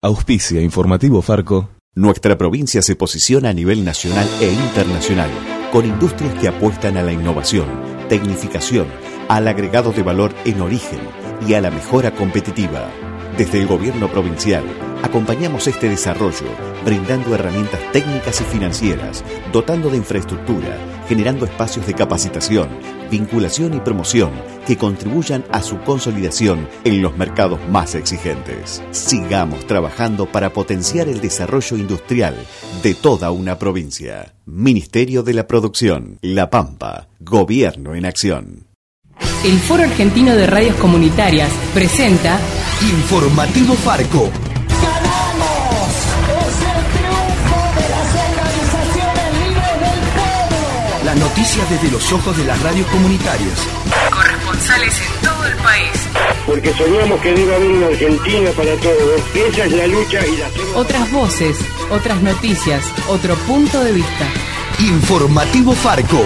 Auspicia Informativo Farco. Nuestra provincia se posiciona a nivel nacional e internacional, con industrias que apuestan a la innovación, tecnificación, al agregado de valor en origen y a la mejora competitiva. Desde el gobierno provincial, acompañamos este desarrollo, brindando herramientas técnicas y financieras, dotando de infraestructura, generando espacios de capacitación, vinculación y promoción que contribuyan a su consolidación en los mercados más exigentes. Sigamos trabajando para potenciar el desarrollo industrial de toda una provincia. Ministerio de la Producción, La Pampa, Gobierno en Acción. El Foro Argentino de Radios Comunitarias presenta Informativo Farco. ¡Ganamos! ¡Es el triunfo de las organizaciones libres del pueblo! Las noticias desde los ojos de las radios comunitarias. Corresponsales en todo el país. Porque soñamos que debe haber una Argentina para todos. Esa es la lucha y la hacemos. Otras voces, otras noticias, otro punto de vista. Informativo Farco.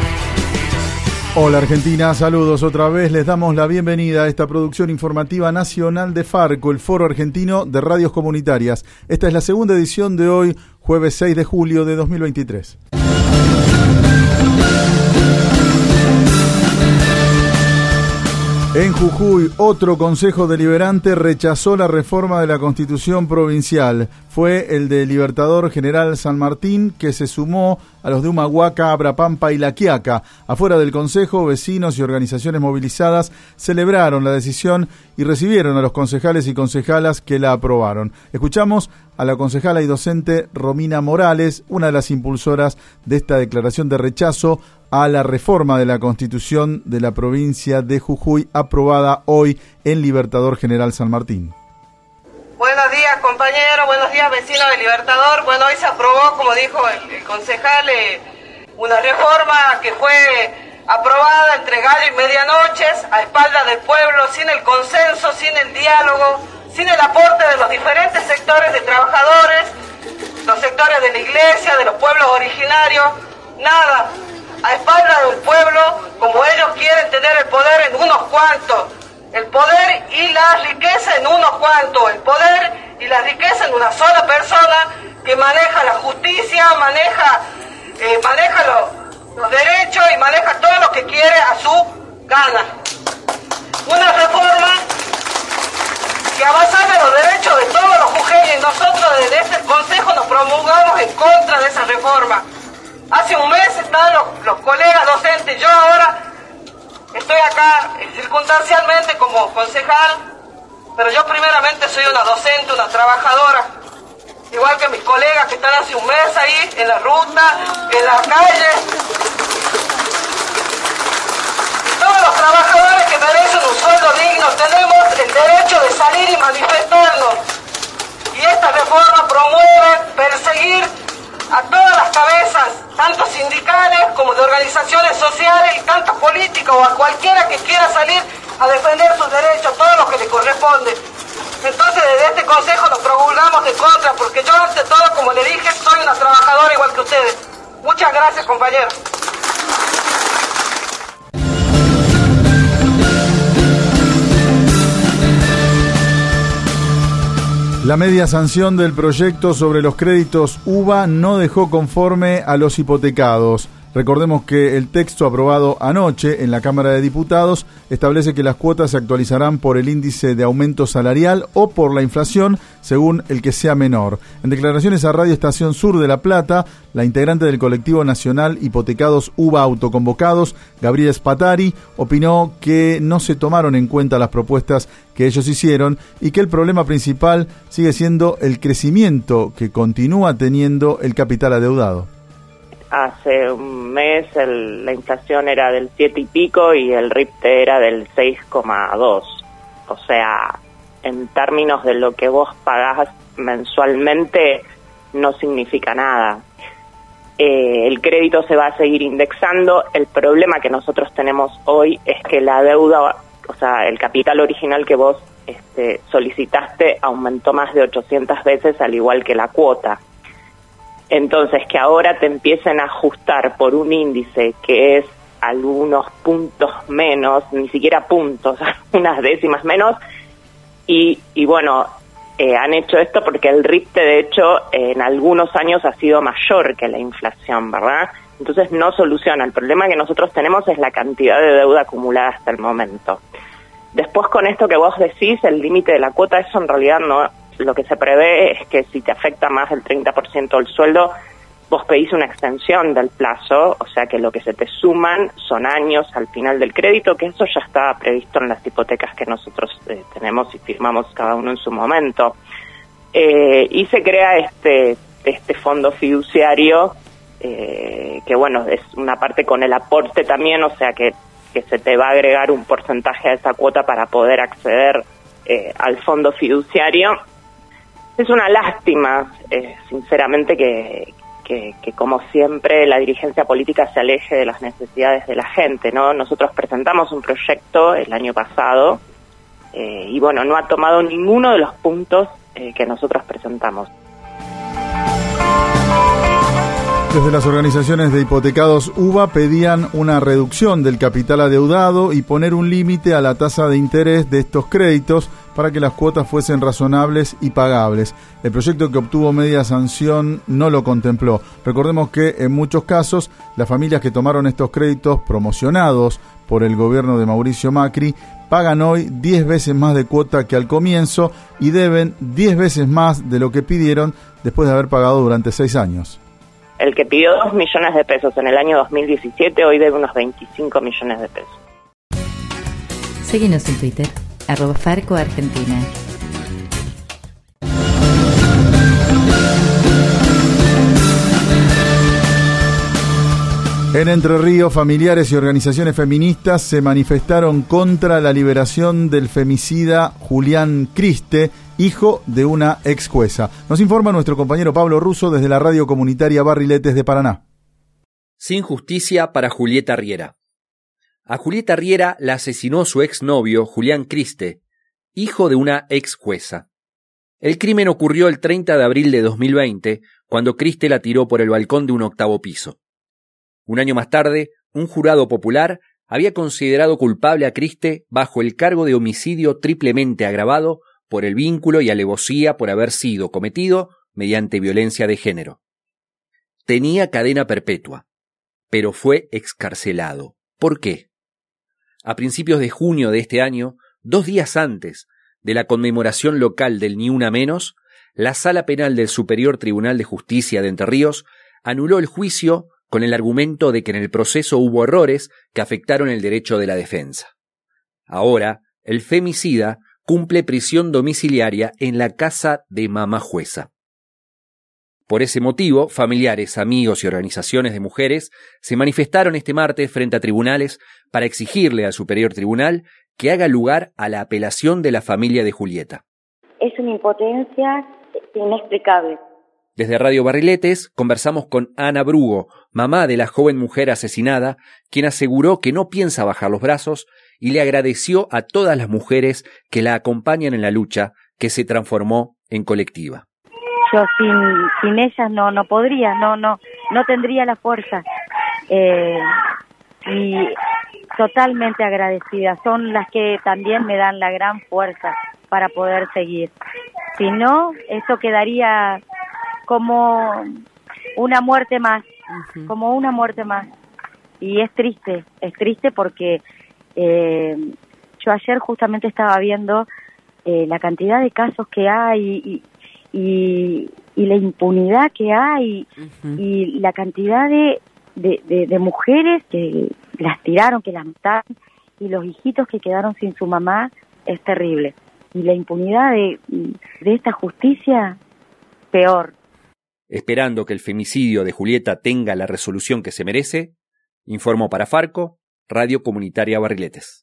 Hola Argentina, saludos otra vez, les damos la bienvenida a esta producción informativa nacional de Farco, el Foro Argentino de Radios Comunitarias. Esta es la segunda edición de hoy, jueves 6 de julio de 2023. En Jujuy, otro consejo deliberante rechazó la reforma de la Constitución provincial. Fue el de Libertador General San Martín, que se sumó a los de Humahuaca, Abrapampa y La Quiaca. Afuera del consejo, vecinos y organizaciones movilizadas celebraron la decisión y recibieron a los concejales y concejalas que la aprobaron. Escuchamos a la concejala y docente Romina Morales, una de las impulsoras de esta declaración de rechazo a la reforma de la Constitución de la provincia de Jujuy, aprobada hoy en Libertador General San Martín. Buenos días, compañeros, buenos días, vecinos de Libertador. Bueno, hoy se aprobó, como dijo el concejal, una reforma que fue aprobada entre gallo y medianoches, a espaldas del pueblo, sin el consenso, sin el diálogo, sin el aporte de los diferentes sectores de trabajadores, los sectores de la iglesia, de los pueblos originarios, nada. A espaldas del pueblo, como ellos quieren tener el poder en unos cuantos, el poder y la riqueza en unos cuantos, el poder y la riqueza en una sola persona que maneja la justicia, maneja los derechos y maneja todo lo que quiere a su gana. Una reforma que avasalla los derechos de todos los jujeños y nosotros desde este consejo nos promulgamos en contra de esa reforma. Hace un mes estaban los colegas docentes, yo ahora estoy acá circunstancialmente como concejal, pero yo primeramente soy una docente, una trabajadora, igual que mis colegas que están hace un mes ahí, en la ruta, en la calle. Todos los trabajadores que merecen un sueldo digno tenemos el derecho de salir y manifestarnos. Y esta reforma promueve perseguir a todas las cabezas, tanto sindicales como de organizaciones sociales y tanto políticos o a cualquiera que quiera salir a defender sus derechos, todo lo que le corresponde. Entonces desde este consejo nos promulgamos de contra, porque yo ante todo, como le dije, soy una trabajadora igual que ustedes. Muchas gracias, compañeros. La media sanción del proyecto sobre los créditos UBA no dejó conforme a los hipotecados. Recordemos que el texto aprobado anoche en la Cámara de Diputados establece que las cuotas se actualizarán por el índice de aumento salarial o por la inflación, según el que sea menor. En declaraciones a Radio Estación Sur de La Plata, la integrante del colectivo nacional Hipotecados UBA Autoconvocados, Gabriela Spatari, opinó que no se tomaron en cuenta las propuestas que ellos hicieron y que el problema principal sigue siendo el crecimiento que continúa teniendo el capital adeudado. Hace un mes la inflación era del 7 y pico y el RIPTE era del 6,2. O sea, en términos de lo que vos pagás mensualmente, no significa nada. El crédito se va a seguir indexando. El problema que nosotros tenemos hoy es que la deuda, o sea, el capital original que vos solicitaste aumentó más de 800 veces, al igual que la cuota. Entonces, que ahora te empiecen a ajustar por un índice que es algunos puntos menos, ni siquiera puntos, unas décimas menos, y bueno, han hecho esto porque el RIPTE, de hecho, en algunos años ha sido mayor que la inflación, ¿verdad? Entonces no soluciona. El problema que nosotros tenemos es la cantidad de deuda acumulada hasta el momento. Después, con esto que vos decís, el límite de la cuota, eso en realidad no. Lo que se prevé es que si te afecta más del 30% del sueldo, vos pedís una extensión del plazo, o sea que lo que se te suman son años al final del crédito, que eso ya estaba previsto en las hipotecas que nosotros tenemos y firmamos cada uno en su momento. Y se crea este fondo fiduciario, que bueno, es una parte con el aporte también, o sea que se te va a agregar un porcentaje a esa cuota para poder acceder al fondo fiduciario. Es una lástima, sinceramente, que como siempre la dirigencia política se aleje de las necesidades de la gente, ¿no? Nosotros presentamos un proyecto el año pasado y bueno, no ha tomado ninguno de los puntos que nosotros presentamos. Desde las organizaciones de hipotecados UBA pedían una reducción del capital adeudado y poner un límite a la tasa de interés de estos créditos para que las cuotas fuesen razonables y pagables. El proyecto que obtuvo media sanción no lo contempló. Recordemos que en muchos casos las familias que tomaron estos créditos promocionados por el gobierno de Mauricio Macri pagan hoy 10 veces más de cuota que al comienzo y deben 10 veces más de lo que pidieron después de haber pagado durante 6 años. El que pidió 2 millones de pesos en el año 2017 hoy debe unos 25 millones de pesos. Síguenos en Twitter, @FarcoArgentina. En Entre Ríos, familiares y organizaciones feministas se manifestaron contra la liberación del femicida Julián Criste, hijo de una ex jueza. Nos informa nuestro compañero Pablo Russo desde la radio comunitaria Barriletes de Paraná. Sin justicia para Julieta Riera. A Julieta Riera la asesinó su exnovio Julián Criste, hijo de una ex jueza. El crimen ocurrió el 30 de abril de 2020, cuando Criste la tiró por el balcón de un 8º piso. Un año más tarde, un jurado popular había considerado culpable a Criste bajo el cargo de homicidio triplemente agravado por el vínculo y alevosía por haber sido cometido mediante violencia de género. Tenía cadena perpetua, pero fue excarcelado. ¿Por qué? A principios de junio de este año, 2 días antes de la conmemoración local del Ni Una Menos, la Sala Penal del Superior Tribunal de Justicia de Entre Ríos anuló el juicio con el argumento de que en el proceso hubo errores que afectaron el derecho de la defensa. Ahora, el femicida cumple prisión domiciliaria en la casa de mamá jueza. Por ese motivo, familiares, amigos y organizaciones de mujeres se manifestaron este martes frente a tribunales para exigirle al Superior Tribunal que haga lugar a la apelación de la familia de Julieta. Es una impotencia inexplicable. Desde Radio Barriletes conversamos con Ana Brugo, mamá de la joven mujer asesinada, quien aseguró que no piensa bajar los brazos y le agradeció a todas las mujeres que la acompañan en la lucha que se transformó en colectiva. Yo sin ellas no podría, no tendría la fuerza. Y totalmente agradecida. Son las que también me dan la gran fuerza para poder seguir. Si no, eso quedaría como una muerte más, como una muerte más. Y es triste porque yo ayer justamente estaba viendo la cantidad de casos que hay y la impunidad que hay y la cantidad de mujeres que las tiraron, que las mataron, y los hijitos que quedaron sin su mamá. Es terrible. Y la impunidad de esta justicia, peor. Esperando que el femicidio de Julieta tenga la resolución que se merece, informó para Farco, Radio Comunitaria Barriletes.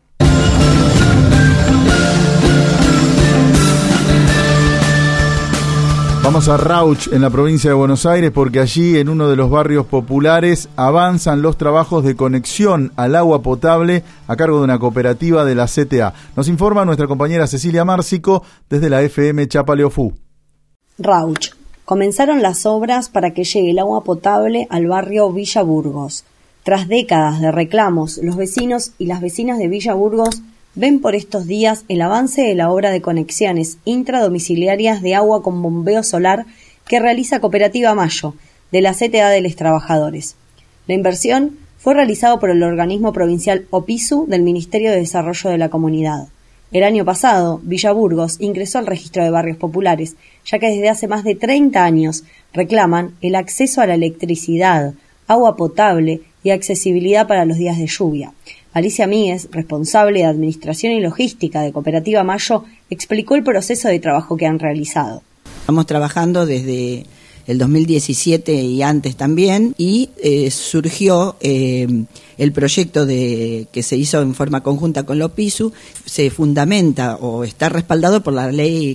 Vamos a Rauch, en la provincia de Buenos Aires, porque allí, en uno de los barrios populares, avanzan los trabajos de conexión al agua potable a cargo de una cooperativa de la CTA. Nos informa nuestra compañera Cecilia Márcico desde la FM Chapaleofú. Rauch. Comenzaron las obras para que llegue el agua potable al barrio Villa Burgos. Tras décadas de reclamos, los vecinos y las vecinas de Villa Burgos ven por estos días el avance de la obra de conexiones intradomiciliarias de agua con bombeo solar que realiza Cooperativa Mayo, de la CTA de los Trabajadores. La inversión fue realizada por el organismo provincial OPISU del Ministerio de Desarrollo de la Comunidad. El año pasado, Villa Burgos ingresó al registro de barrios populares, ya que desde hace más de 30 años reclaman el acceso a la electricidad, agua potable y accesibilidad para los días de lluvia. Alicia Míguez, responsable de Administración y Logística de Cooperativa Mayo, explicó el proceso de trabajo que han realizado. Estamos trabajando desde el 2017 y antes también, y surgió el proyecto que se hizo en forma conjunta con la OPISU, se fundamenta o está respaldado por la ley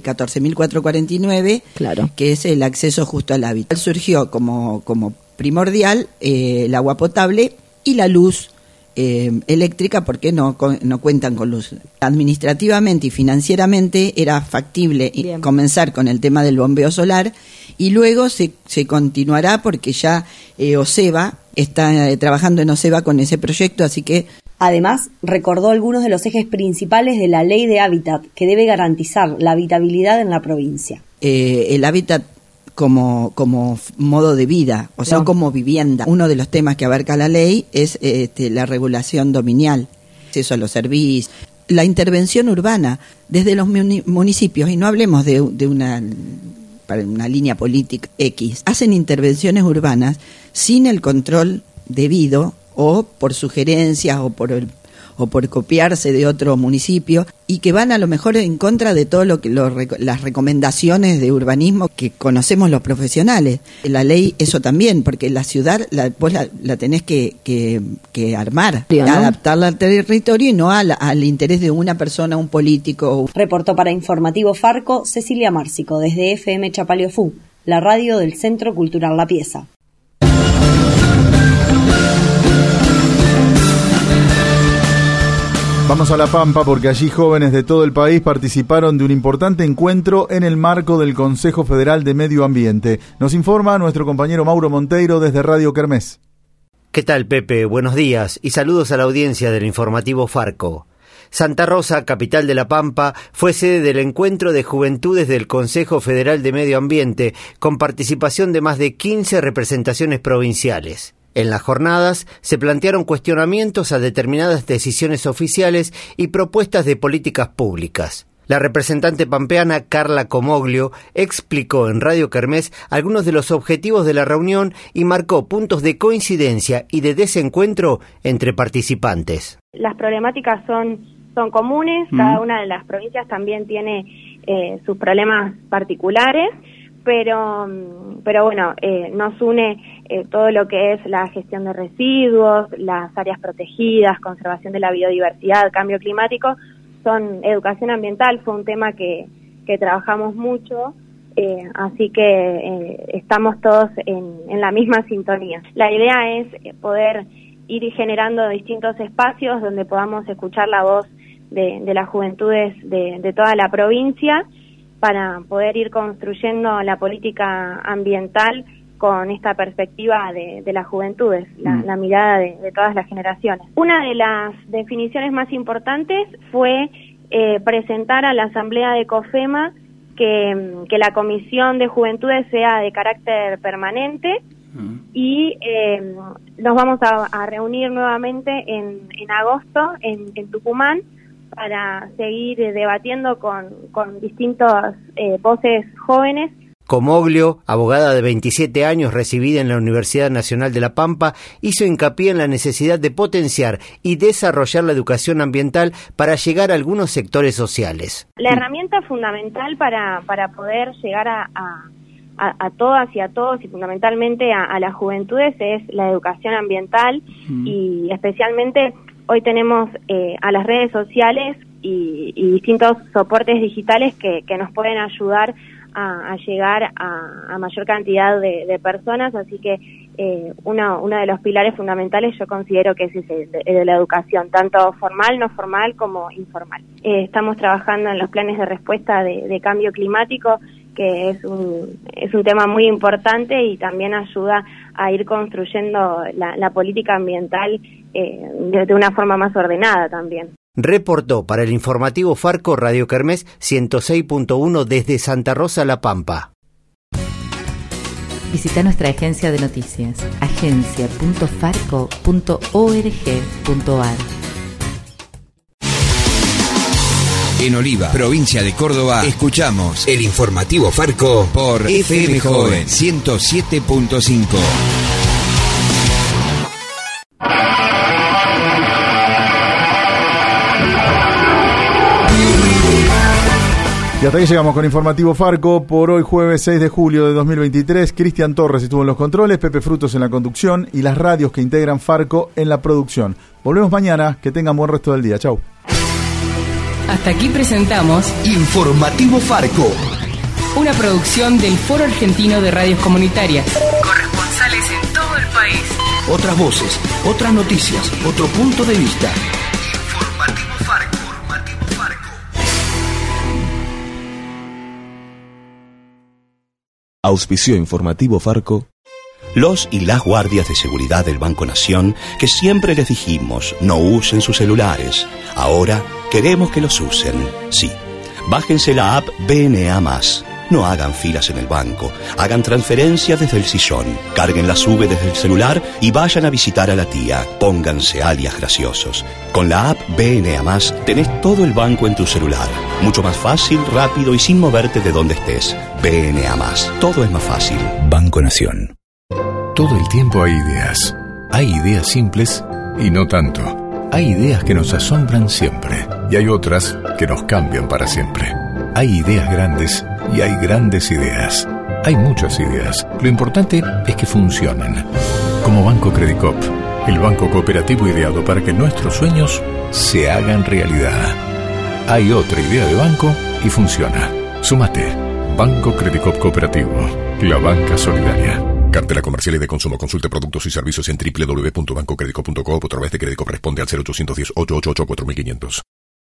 14.449, claro, que es el acceso justo al hábitat. Surgió como primordial el agua potable y la luz eléctrica, porque no cuentan con luz. Administrativamente y financieramente era factible comenzar con el tema del bombeo solar, y luego se continuará porque ya OSEBA está trabajando en OSEBA con ese proyecto, así que... Además, recordó algunos de los ejes principales de la Ley de Hábitat, que debe garantizar la habitabilidad en la provincia. El hábitat como modo de vida, o sea, como vivienda. Uno de los temas que abarca la ley es la regulación dominial, acceso a los servicios, la intervención urbana desde los municipios, y no hablemos de una línea política X. Hacen intervenciones urbanas sin el control debido, o por sugerencias o por copiarse de otro municipio, y que van a lo mejor en contra de todo las recomendaciones de urbanismo que conocemos los profesionales. La ley eso también, porque la ciudad vos la tenés que armar, ¿no? Adaptarla al territorio y no al interés de una persona, un político. Reportó para Informativo Farco Cecilia Márcico desde FM Chapaleofú, la radio del Centro Cultural La Pieza. Vamos a La Pampa porque allí jóvenes de todo el país participaron de un importante encuentro en el marco del Consejo Federal de Medio Ambiente. Nos informa nuestro compañero Mauro Monteiro desde Radio Kermés. ¿Qué tal, Pepe? Buenos días y saludos a la audiencia del Informativo Farco. Santa Rosa, capital de La Pampa, fue sede del encuentro de juventudes del Consejo Federal de Medio Ambiente, con participación de más de 15 representaciones provinciales. En las jornadas se plantearon cuestionamientos a determinadas decisiones oficiales y propuestas de políticas públicas. La representante pampeana Carla Comoglio explicó en Radio Kermés algunos de los objetivos de la reunión y marcó puntos de coincidencia y de desencuentro entre participantes. Las problemáticas son comunes, cada una de las provincias también tiene sus problemas particulares, pero bueno, nos une todo lo que es la gestión de residuos, las áreas protegidas, conservación de la biodiversidad, cambio climático, son educación ambiental, fue un tema que trabajamos mucho, así que estamos todos en la misma sintonía. La idea es poder ir generando distintos espacios donde podamos escuchar la voz de las juventudes de toda la provincia, para poder ir construyendo la política ambiental con esta perspectiva de las juventudes, la mirada de todas las generaciones. Una de las definiciones más importantes fue presentar a la Asamblea de COFEMA que la Comisión de Juventudes sea de carácter permanente, y nos vamos a reunir nuevamente en agosto en Tucumán, para seguir debatiendo con distintas voces jóvenes. Comoglio, abogada de 27 años recibida en la Universidad Nacional de La Pampa, hizo hincapié en la necesidad de potenciar y desarrollar la educación ambiental para llegar a algunos sectores sociales. La herramienta fundamental para poder llegar a todas y a todos, y fundamentalmente a las juventudes, es la educación ambiental, y especialmente hoy tenemos a las redes sociales y distintos soportes digitales que nos pueden ayudar a llegar a mayor cantidad de personas, así que uno de los pilares fundamentales yo considero que es ese, de la educación, tanto formal, no formal como informal. Estamos trabajando en los planes de respuesta de cambio climático, que es un tema muy importante y también ayuda a ir construyendo la política ambiental de una forma más ordenada también. Reportó para el informativo Farco Radio Kermés 106.1 desde Santa Rosa, La Pampa. Visita nuestra agencia de noticias, agencia.farco.org.ar. En Oliva, provincia de Córdoba, escuchamos el informativo Farco por FM Joven 107.5. Y hasta aquí llegamos con Informativo Farco por hoy jueves 6 de julio de 2023. Cristian Torres estuvo en los controles, Pepe Frutos en la conducción y las radios que integran Farco en la producción. Volvemos mañana, que tengan buen resto del día. Chau. Hasta aquí presentamos Informativo Farco, una producción del Foro Argentino de Radios Comunitarias. Corresponsales en todo el país. otras voces, otras noticias, otro punto de vista. Informativo Farco. Auspició Informativo Farco. Los y las guardias de seguridad del Banco Nación, que siempre les dijimos no usen sus celulares, ahora queremos que los usen. Sí, bájense la app BNA+. No hagan filas en el banco, hagan transferencias desde el sillón, carguen la SUBE desde el celular y vayan a visitar a la tía. Pónganse alias graciosos. Con la app BNA+, tenés todo el banco en tu celular. Mucho más fácil, rápido y sin moverte de donde estés. BNA+, todo es más fácil. Banco Nación. Todo el tiempo hay ideas. Hay ideas simples y no tanto. Hay ideas que nos asombran siempre y hay otras que nos cambian para siempre. Hay ideas grandes y hay grandes ideas. Hay muchas ideas. Lo importante es que funcionen. Como Banco Credicop, el banco cooperativo ideado para que nuestros sueños se hagan realidad. Hay otra idea de banco y funciona. Súmate. Banco Credicop Cooperativo. La banca solidaria. Cartela comercial y de consumo. Consulte productos y servicios en www.bancocredico.com o a través de Credicop. Responde al 0810 888 4500.